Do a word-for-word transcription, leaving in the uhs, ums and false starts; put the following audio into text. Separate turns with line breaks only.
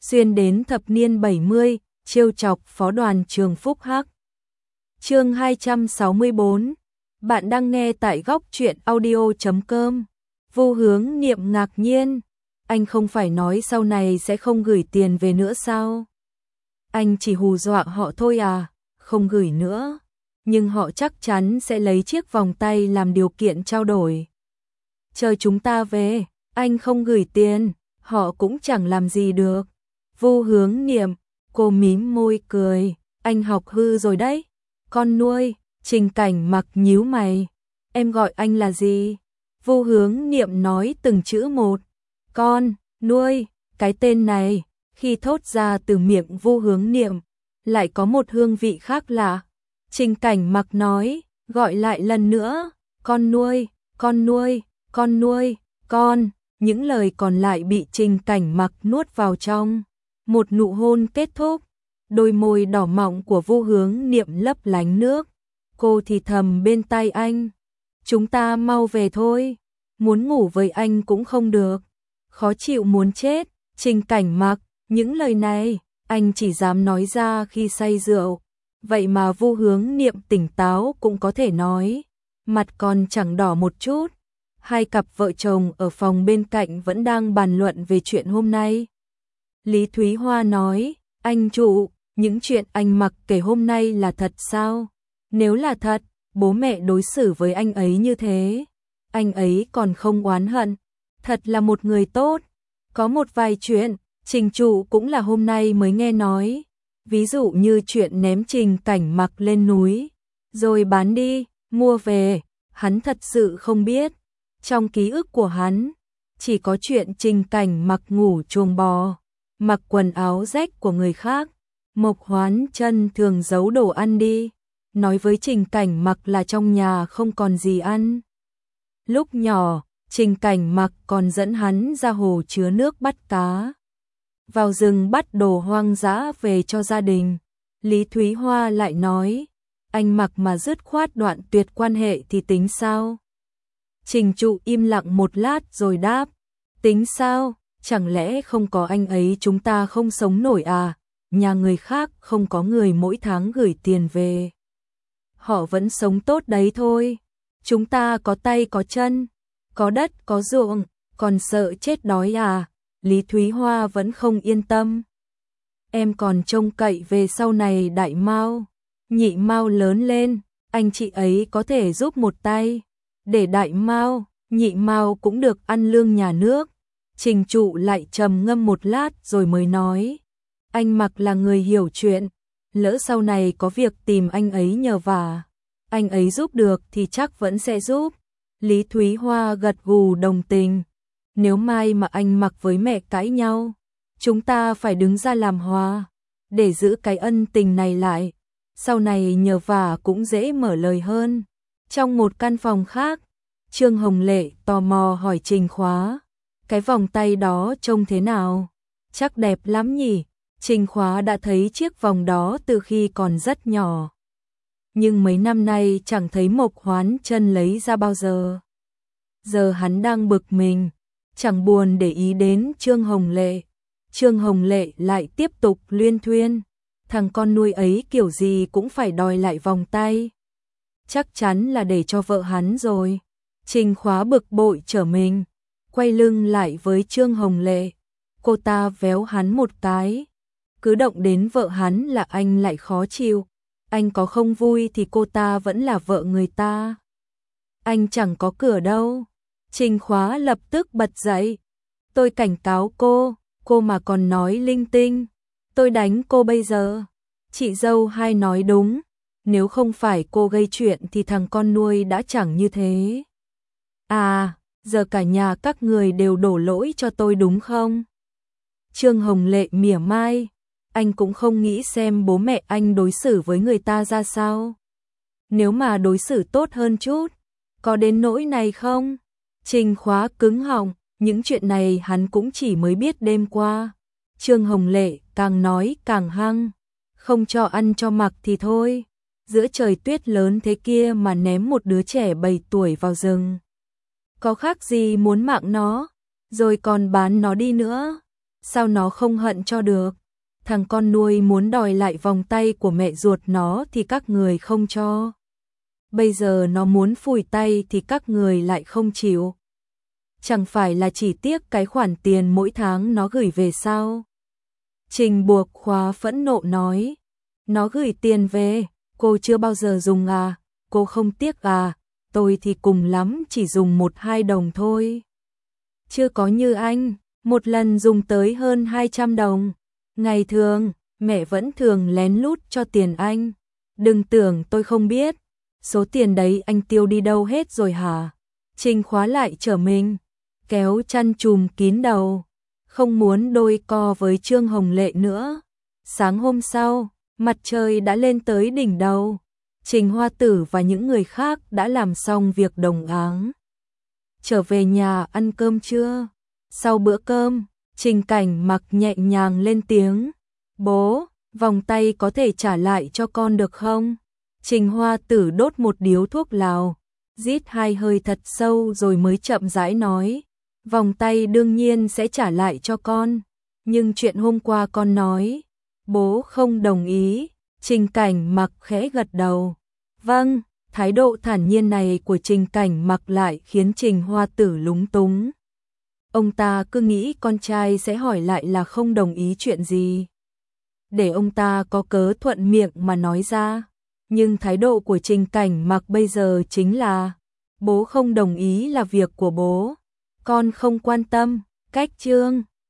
xuyên đến thập niên bảy mươi, trêu chọc phó đoàn trường Phúc Hắc. Chương hai trăm sáu mươi bốn. Bạn đang nghe tại góc truyện audio chấm com. Vu Hướng Niệm ngạc nhiên, anh không phải nói sau này sẽ không gửi tiền về nữa sao? Anh chỉ hù dọa họ thôi à, không gửi nữa, nhưng họ chắc chắn sẽ lấy chiếc vòng tay làm điều kiện trao đổi. Chờ chúng ta về, anh không gửi tiền, họ cũng chẳng làm gì được. Vu Hướng Niệm, cô mím môi cười, anh học hư rồi đấy. Con nuôi, Trình Cảnh Mặc nhíu mày, em gọi anh là gì? Vu Hướng Niệm nói từng chữ một. Con, nuôi, cái tên này, khi thốt ra từ miệng Vu Hướng Niệm, lại có một hương vị khác lạ. Trình Cảnh Mặc nói, gọi lại lần nữa, con nuôi, con nuôi, con nuôi, con, những lời còn lại bị Trình Cảnh Mặc nuốt vào trong. Một nụ hôn kết thúc, đôi môi đỏ mọng của Vu Hướng Niệm lấp lánh nước. Cô thì thầm bên tai anh, chúng ta mau về thôi, muốn ngủ với anh cũng không được, khó chịu muốn chết. Trình Cảnh Mặc, những lời này, anh chỉ dám nói ra khi say rượu, vậy mà Vu Hướng Niệm tỉnh táo cũng có thể nói, mặt còn chẳng đỏ một chút. Hai cặp vợ chồng ở phòng bên cạnh vẫn đang bàn luận về chuyện hôm nay. Lý Thúy Hoa nói, anh chủ, những chuyện anh Mặc kể hôm nay là thật sao? Nếu là thật, bố mẹ đối xử với anh ấy như thế, anh ấy còn không oán hận, thật là một người tốt. Có một vài chuyện, Trình chủ cũng là hôm nay mới nghe nói, ví dụ như chuyện ném Trình Cảnh Mặc lên núi, rồi bán đi, mua về, hắn thật sự không biết. Trong ký ức của hắn, chỉ có chuyện Trình Cảnh Mặc ngủ chuồng bò, mặc quần áo rách của người khác. Mộc Hoán Chân thường giấu đồ ăn đi, nói với Trình Cảnh Mặc là trong nhà không còn gì ăn. Lúc nhỏ, Trình Cảnh Mặc còn dẫn hắn ra hồ chứa nước bắt cá, vào rừng bắt đồ hoang dã về cho gia đình. Lý Thúy Hoa lại nói, anh Mặc mà dứt khoát đoạn tuyệt quan hệ thì tính sao? Trình trụ im lặng một lát rồi đáp, tính sao? Chẳng lẽ không có anh ấy chúng ta không sống nổi à? Nhà người khác không có người mỗi tháng gửi tiền về, họ vẫn sống tốt đấy thôi. Chúng ta có tay có chân, có đất có ruộng, còn sợ chết đói à? Lý Thúy Hoa vẫn không yên tâm. Em còn trông cậy về sau này Đại Mao, Nhị Mao lớn lên, anh chị ấy có thể giúp một tay, để Đại Mao, Nhị Mao cũng được ăn lương nhà nước. Trình trụ lại trầm ngâm một lát rồi mới nói, anh Mặc là người hiểu chuyện, lỡ sau này có việc tìm anh ấy nhờ vả, anh ấy giúp được thì chắc vẫn sẽ giúp. Lý Thúy Hoa gật gù đồng tình, nếu mai mà anh Mặc với mẹ cãi nhau, chúng ta phải đứng ra làm hòa, để giữ cái ân tình này lại, sau này nhờ vả cũng dễ mở lời hơn. Trong một căn phòng khác, Trương Hồng Lệ tò mò hỏi Trình Khóa, cái vòng tay đó trông thế nào? Chắc đẹp lắm nhỉ? Trình Khóa đã thấy chiếc vòng đó từ khi còn rất nhỏ, nhưng mấy năm nay chẳng thấy Mộc Hoán Chân lấy ra bao giờ. Giờ hắn đang bực mình, chẳng buồn để ý đến Trương Hồng Lệ. Trương Hồng Lệ lại tiếp tục luyên thuyên, thằng con nuôi ấy kiểu gì cũng phải đòi lại vòng tay, chắc chắn là để cho vợ hắn rồi. Trình Khóa bực bội trở mình, quay lưng lại với Trương Hồng Lệ, cô ta véo hắn một cái, cứ động đến vợ hắn là anh lại khó chịu, anh có không vui thì cô ta vẫn là vợ người ta, anh chẳng có cửa đâu. Trình Khóa lập tức bật dậy, tôi cảnh cáo cô, cô mà còn nói linh tinh, tôi đánh cô bây giờ. Chị dâu hai nói đúng, nếu không phải cô gây chuyện thì thằng con nuôi đã chẳng như thế. À, giờ cả nhà các người đều đổ lỗi cho tôi đúng không? Trương Hồng Lệ mỉa mai, anh cũng không nghĩ xem bố mẹ anh đối xử với người ta ra sao. Nếu mà đối xử tốt hơn chút, có đến nỗi này không? Trình Khóa cứng họng, những chuyện này hắn cũng chỉ mới biết đêm qua. Trương Hồng Lệ càng nói càng hăng, không cho ăn cho mặc thì thôi, giữa trời tuyết lớn thế kia mà ném một đứa trẻ bảy tuổi vào rừng, có khác gì muốn mạng nó, rồi còn bán nó đi nữa. sao nó không hận cho được. Thằng con nuôi muốn đòi lại vòng tay của mẹ ruột nó thì các người không cho. Bây giờ nó muốn phủi tay thì các người lại không chịu. Chẳng phải là chỉ tiếc cái khoản tiền mỗi tháng nó gửi về sao? Trình Buộc Khóa phẫn nộ nói. Nó gửi tiền về, cô chưa bao giờ dùng à? Cô không tiếc à? Tôi thì cùng lắm chỉ dùng một hai đồng thôi. Chưa có như anh, một lần dùng tới hơn hai trăm đồng. Ngày thường, mẹ vẫn thường lén lút cho tiền anh. Đừng tưởng tôi không biết. Số tiền đấy anh tiêu đi đâu hết rồi hả? Trình Khóa lại trở mình, kéo chăn trùm kín đầu, không muốn đôi co với Trương Hồng Lệ nữa. Sáng hôm sau, mặt trời đã lên tới đỉnh đầu. Trình Hoa Tử và những người khác đã làm xong việc đồng áng. Trở về nhà ăn cơm trưa. Sau bữa cơm, Trình Cảnh Mặc nhẹ nhàng lên tiếng. Bố, vòng tay có thể trả lại cho con được không? Trình Hoa Tử đốt một điếu thuốc lào, rít hai hơi thật sâu rồi mới chậm rãi nói. Vòng tay đương nhiên sẽ trả lại cho con, nhưng chuyện hôm qua con nói, bố không đồng ý. Trình Cảnh Mặc khẽ gật đầu. Vâng, thái độ thản nhiên này của Trình Cảnh Mặc lại khiến Trình Hoa Tử lúng túng. Ông ta cứ nghĩ con trai sẽ hỏi lại là không đồng ý chuyện gì, để ông ta có cớ thuận miệng mà nói ra. Nhưng thái độ của Trình Cảnh Mặc bây giờ chính là, bố không đồng ý là việc của bố, con không quan tâm. Cách chương